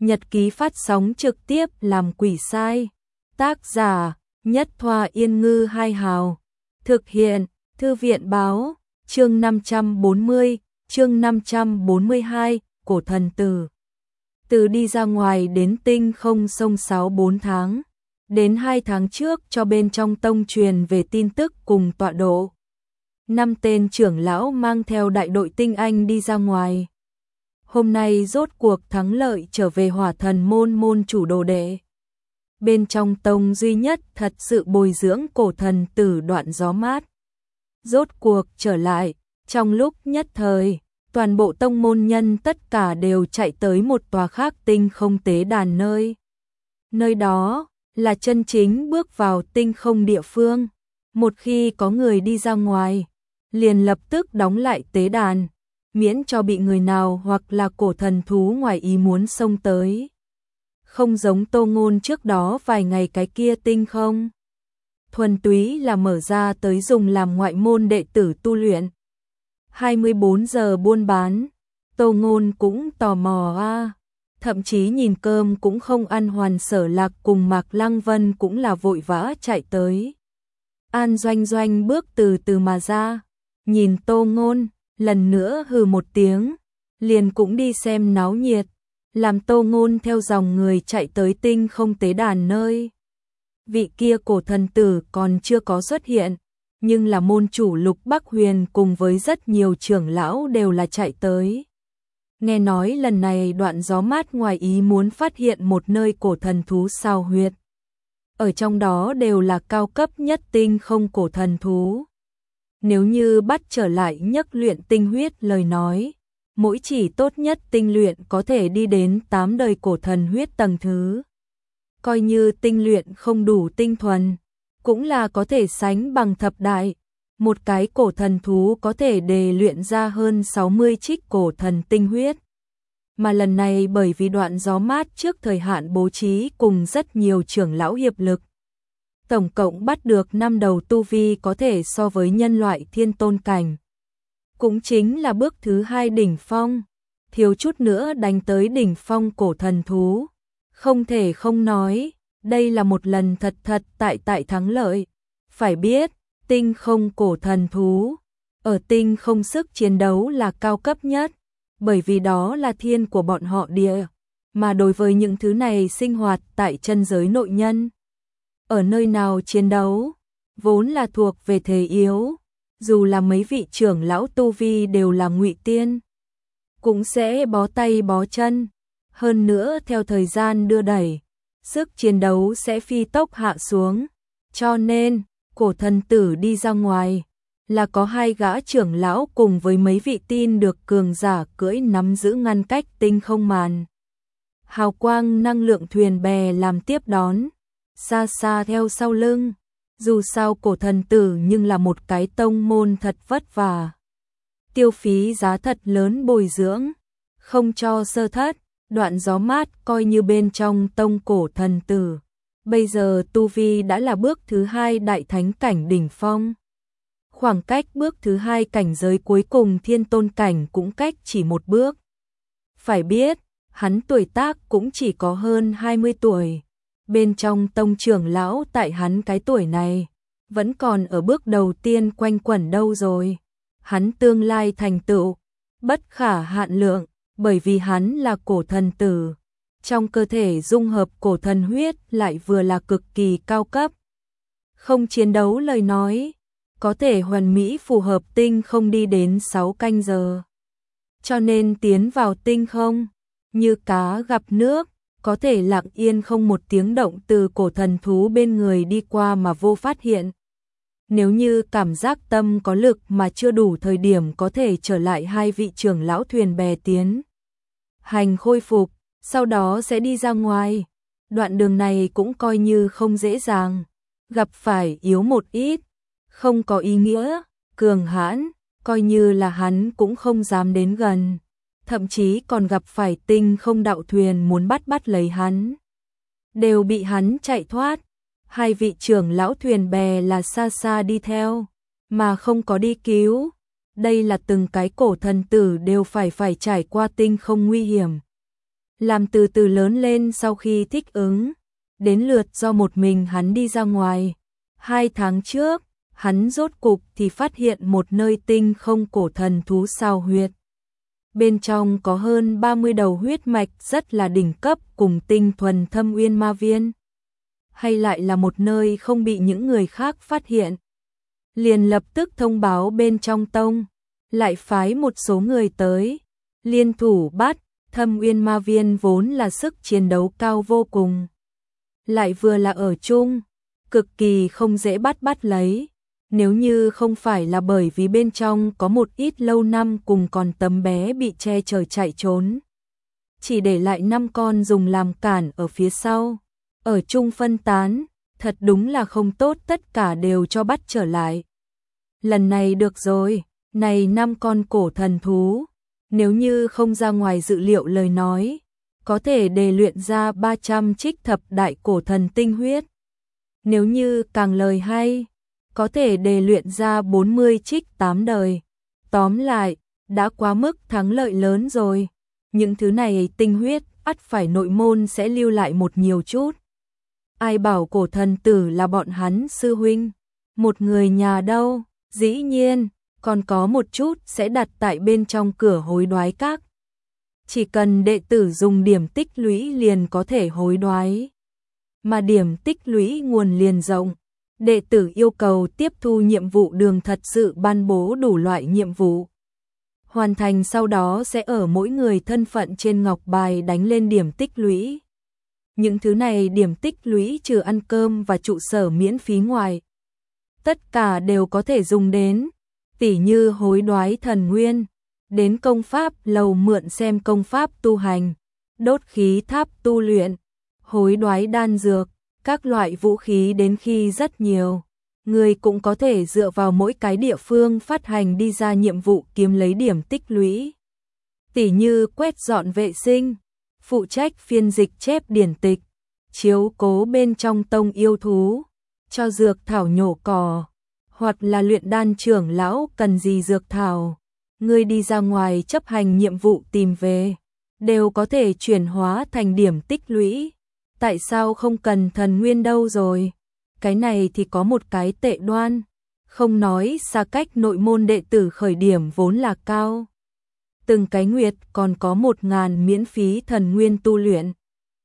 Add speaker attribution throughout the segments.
Speaker 1: Nhật ký phát sóng trực tiếp làm quỷ sai. Tác giả: Nhất Thoa Yên Ngư Hai Hào. Thực hiện: Thư viện báo. Chương 540, chương 542, Cổ Thần Tử. Từ đi ra ngoài đến tinh không sông sáo 4 tháng. Đến 2 tháng trước cho bên trong tông truyền về tin tức cùng tọa độ. 5 tên trưởng lão mang theo đại đội tinh anh đi ra ngoài. Hôm nay rốt cuộc thắng lợi trở về Hỏa Thần môn môn chủ đồ đệ. Bên trong tông duy nhất thật sự bồi dưỡng cổ thần tử Đoạn Gió Mát. Rốt cuộc trở lại, trong lúc nhất thời, toàn bộ tông môn nhân tất cả đều chạy tới một tòa khác tinh không tế đàn nơi. Nơi đó là chân chính bước vào tinh không địa phương. Một khi có người đi ra ngoài, liền lập tức đóng lại tế đàn, miễn cho bị người nào hoặc là cổ thần thú ngoài ý muốn xông tới. Không giống Tô Ngôn trước đó vài ngày cái kia tinh không. Thuần túy là mở ra tới dùng làm ngoại môn đệ tử tu luyện. 24 giờ buôn bán, Tô Ngôn cũng tò mò thậm chí nhìn cơm cũng không ăn. Hoàn Sở Lạc cùng Mạc Lăng Vân cũng là vội vã chạy tới. An Doanh Doanh bước từ từ mà ra, nhìn Tô Ngôn, lần nữa hừ một tiếng, liền cũng đi xem náo nhiệt, làm Tô Ngôn theo dòng người chạy tới tinh không tế đàn nơi. Vị kia cổ thần tử còn chưa có xuất hiện, nhưng là môn chủ Lục Bắc Huyền cùng với rất nhiều trưởng lão đều là chạy tới. Nghe nói lần này Đoạn Gió Mát ngoài ý muốn phát hiện một nơi cổ thần thú sao huyệt. Ở trong đó đều là cao cấp nhất tinh không cổ thần thú. Nếu như bắt trở lại nhất luyện tinh huyết lời nói, mỗi chỉ tốt nhất tinh luyện có thể đi đến 8 đời cổ thần huyết tầng thứ. Coi như tinh luyện không đủ tinh thuần, cũng là có thể sánh bằng thập đại. Một cái cổ thần thú có thể đề luyện ra hơn 60 trích cổ thần tinh huyết. Mà lần này bởi vì Đoạn Gió Mát trước thời hạn bố trí cùng rất nhiều trưởng lão hiệp lực, tổng cộng bắt được 5 đầu tu vi có thể so với nhân loại thiên tôn cảnh. Cũng chính là bước thứ 2 đỉnh phong, thiếu chút nữa đánh tới đỉnh phong cổ thần thú. Không thể không nói, đây là một lần thật tại thắng lợi. Phải biết, tinh không cổ thần thú, ở tinh không sức chiến đấu là cao cấp nhất, bởi vì đó là thiên của bọn họ địa. Mà đối với những thứ này sinh hoạt tại chân giới nội nhân, ở nơi nào chiến đấu, vốn là thuộc về thế yếu, dù là mấy vị trưởng lão tu vi đều là ngụy tiên, cũng sẽ bó tay bó chân. Hơn nữa theo thời gian đưa đẩy, sức chiến đấu sẽ phi tốc hạ xuống. Cho nên, cổ thần tử đi ra ngoài, là có 2 gã trưởng lão cùng với mấy vị tin được cường giả cưỡi nắm giữ ngăn cách tinh không màn. Hào quang năng lượng thuyền bè làm tiếp đón, xa xa theo sau lưng. Dù sao cổ thần tử nhưng là một cái tông môn thật vất vả, tiêu phí giá thật lớn bồi dưỡng, không cho sơ thất. Đoạn Gió Mát coi như bên trong tông cổ thần tử, bây giờ tu vi đã là bước thứ 2 đại thánh cảnh đỉnh phong. Khoảng cách bước thứ 2 cảnh giới cuối cùng thiên tôn cảnh cũng cách chỉ một bước. Phải biết, hắn tuổi tác cũng chỉ có hơn 20 tuổi. Bên trong tông trưởng lão tại hắn cái tuổi này, vẫn còn ở bước đầu tiên quanh quẩn đâu rồi. Hắn tương lai thành tựu, bất khả hạn lượng. Bởi vì hắn là cổ thần tử, trong cơ thể dung hợp cổ thần huyết lại vừa là cực kỳ cao cấp. Không chiến đấu lời nói, có thể hoàn mỹ phù hợp tinh không đi đến 6 canh giờ. Cho nên tiến vào tinh không, như cá gặp nước, có thể lặng yên không một tiếng động từ cổ thần thú bên người đi qua mà vô phát hiện. Nếu như cảm giác tâm có lực mà chưa đủ thời điểm có thể trở lại 2 vị trưởng lão thuyền bè tiến hành khôi phục, sau đó sẽ đi ra ngoài. Đoạn đường này cũng coi như không dễ dàng, gặp phải yếu một ít, không có ý nghĩa, cường hãn, coi như là hắn cũng không dám đến gần, thậm chí còn gặp phải tinh không đạo thuyền muốn bắt lấy hắn, đều bị hắn chạy thoát. 2 vị trưởng lão thuyền bè là xa xa đi theo, mà không có đi cứu. Đây là từng cái cổ thần tử đều phải trải qua tinh không nguy hiểm. làm từ từ lớn lên sau khi thích ứng, đến lượt do một mình hắn đi ra ngoài. 2 tháng trước, hắn rốt cục thì phát hiện một nơi tinh không cổ thần thú sao huyệt. Bên trong có hơn 30 đầu huyết mạch rất là đỉnh cấp cùng tinh thuần thâm uyên ma viên. Hay lại là một nơi không bị những người khác phát hiện. Liền lập tức thông báo bên trong tông, lại phái một số người tới, liên thủ bắt. Thâm uyên ma viên vốn là sức chiến đấu cao vô cùng, lại vừa là ở chung, cực kỳ không dễ bắt lấy. Nếu như không phải là bởi vì bên trong có một ít lâu năm cùng còn tấm bé bị che chở chạy trốn, chỉ để lại 5 con dùng làm cản ở phía sau, ở chung phân tán, thật đúng là không tốt, tất cả đều cho bắt trở lại. Lần này được rồi, này 5 con cổ thần thú, nếu như không ra ngoài dự liệu lời nói, có thể đề luyện ra 300 trích thập đại cổ thần tinh huyết. Nếu như càng lời hay, có thể đề luyện ra 40 trích 8 đời. Tóm lại, đã quá mức thắng lợi lớn rồi. Những thứ này tinh huyết, ắt phải nội môn sẽ lưu lại một nhiều chút. Ai bảo cổ thần tử là bọn hắn sư huynh, một người nhà đâu, dĩ nhiên, còn có một chút sẽ đặt tại bên trong cửa hối đoái các. Chỉ cần đệ tử dùng điểm tích lũy liền có thể hối đoái. Mà điểm tích lũy nguồn liền rộng. Đệ tử yêu cầu tiếp thu nhiệm vụ đường thật sự ban bố đủ loại nhiệm vụ. Hoàn thành sau đó sẽ ở mỗi người thân phận trên ngọc bài đánh lên điểm tích lũy. Những thứ này điểm tích lũy trừ ăn cơm và trụ sở miễn phí ngoài, tất cả đều có thể dùng đến, tỉ như hối đoái thần nguyên, đến công pháp lầu mượn xem công pháp tu hành, đốt khí tháp tu luyện, hối đoái đan dược, các loại vũ khí đến khi rất nhiều. Người cũng có thể dựa vào mỗi cái địa phương phát hành đi ra nhiệm vụ kiếm lấy điểm tích lũy. Tỉ như quét dọn vệ sinh, phụ trách phiên dịch chép điển tịch, chiếu cố bên trong tông yêu thú, cho dược thảo nhổ cỏ, hoặc là luyện đan trưởng lão cần gì dược thảo. Người đi ra ngoài chấp hành nhiệm vụ tìm về, đều có thể chuyển hóa thành điểm tích lũy. Tại sao không cần thần nguyên đâu rồi? Cái này thì có một cái tệ đoan, không nói xa cách nội môn đệ tử khởi điểm vốn là cao. Từng cái nguyệt còn có 1000 miễn phí thần nguyên tu luyện.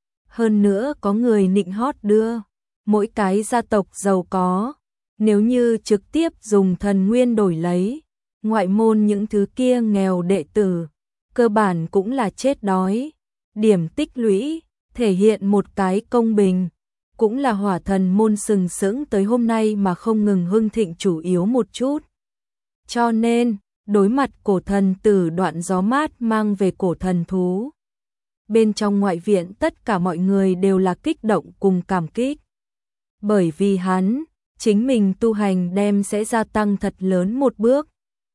Speaker 1: Hơn nữa có người nịnh hót đưa, mỗi cái gia tộc giàu có, nếu như trực tiếp dùng thần nguyên đổi lấy, ngoại môn những thứ kia nghèo đệ tử, cơ bản cũng là chết đói. Điểm tích lũy, thể hiện một cái công bình, cũng là hỏa thần môn sừng sững tới hôm nay mà không ngừng hưng thịnh chủ yếu một chút. Cho nên, đối mặt cổ thần tử đoạn gió mát mang về cổ thần thú, bên trong ngoại viện tất cả mọi người đều là kích động cùng cảm kích. Bởi vì hắn, chính mình tu hành đem sẽ gia tăng thật lớn một bước,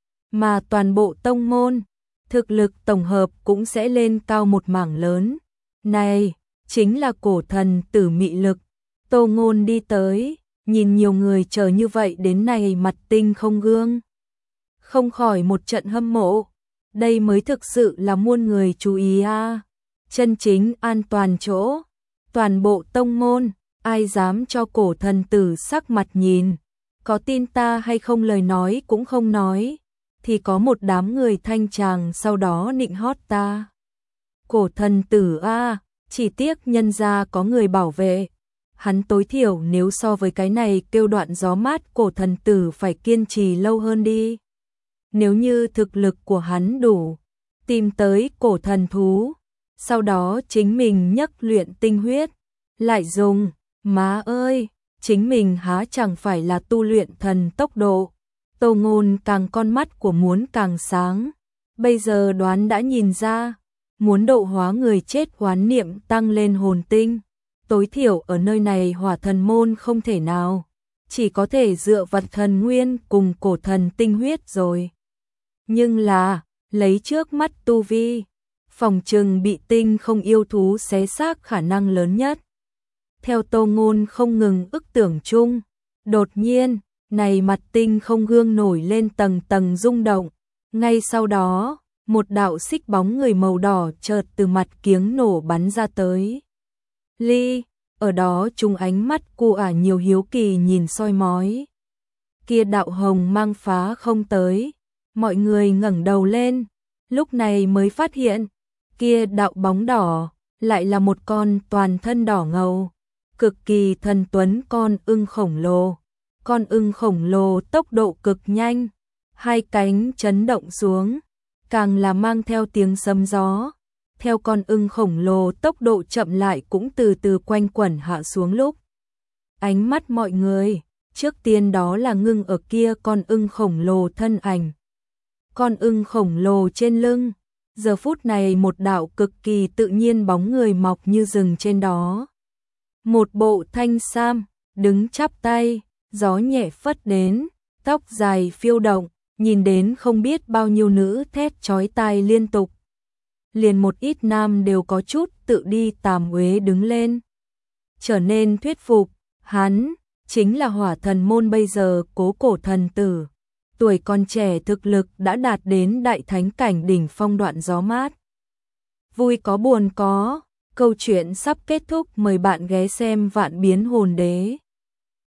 Speaker 1: mà toàn bộ tông môn, thực lực tổng hợp cũng sẽ lên cao một mảng lớn. Này, chính là cổ thần tử mị lực. Tô Ngôn đi tới, nhìn nhiều người chờ như vậy đến này mặt tinh không gương, không khỏi một trận hâm mộ. Đây mới thực sự là muôn người chú ý a. Chân chính an toàn chỗ, toàn bộ tông môn, ai dám cho cổ thần tử sắc mặt nhìn, có tin ta hay không lời nói cũng không nói, thì có một đám người thanh tràng sau đó nịnh hót ta. Cổ thần tử a, chỉ tiếc nhân gia có người bảo vệ. Hắn tối thiểu nếu so với cái này kêu đoạn gió mát cổ thần tử phải kiên trì lâu hơn đi. Nếu như thực lực của hắn đủ, tìm tới cổ thần thú, sau đó chính mình nhấc luyện tinh huyết, lại dùng, má ơi, chính mình há chẳng phải là tu luyện thần tốc độ. Tô Ngôn càng con mắt của muốn càng sáng, bây giờ đoán đã nhìn ra, muốn độ hóa người chết hoán niệm tăng lên hồn tinh, tối thiểu ở nơi này hỏa thần môn không thể nào, chỉ có thể dựa vật thần nguyên cùng cổ thần tinh huyết rồi. Nhưng là, lấy trước mắt tu vi, phòng trừng bị tinh không yêu thú xé xác khả năng lớn nhất. Theo Tô Ngôn không ngừng ức tưởng chung, đột nhiên, này mặt tinh không gương nổi lên tầng tầng rung động, ngay sau đó, một đạo xích bóng người màu đỏ chợt từ mặt kiếng nổ bắn ra tới. Ly, ở đó chung ánh mắt cu nhiều hiếu kỳ nhìn soi mói. Kia đạo hồng mang phá không tới, mọi người ngẩng đầu lên, lúc này mới phát hiện, kia đạo bóng đỏ lại là một con toàn thân đỏ ngầu, cực kỳ thần tuấn con ưng khổng lồ. Con ưng khổng lồ tốc độ cực nhanh, hai cánh chấn động xuống, càng là mang theo tiếng sấm gió. Theo con ưng khổng lồ tốc độ chậm lại cũng từ từ quanh quẩn hạ xuống lúc. Ánh mắt mọi người, trước tiên đó là ngưng ở kia con ưng khổng lồ thân ảnh. Con ưng khổng lồ trên lưng, giờ phút này một đạo cực kỳ tự nhiên bóng người mọc như rừng trên đó. Một bộ thanh sam, đứng chắp tay, gió nhẹ phất đến, tóc dài phiêu động, nhìn đến không biết bao nhiêu nữ thét chói tai liên tục. Liền một ít nam đều có chút tự đi tàm uế đứng lên. Trở nên thuyết phục, hắn chính là Hỏa Thần môn bây giờ Cố Cổ thần tử. Tuổi còn trẻ thực lực đã đạt đến đại thánh cảnh đỉnh phong đoạn gió mát. Vui có buồn có, câu chuyện sắp kết thúc, mời bạn ghé xem Vạn Biến Hồn Đế.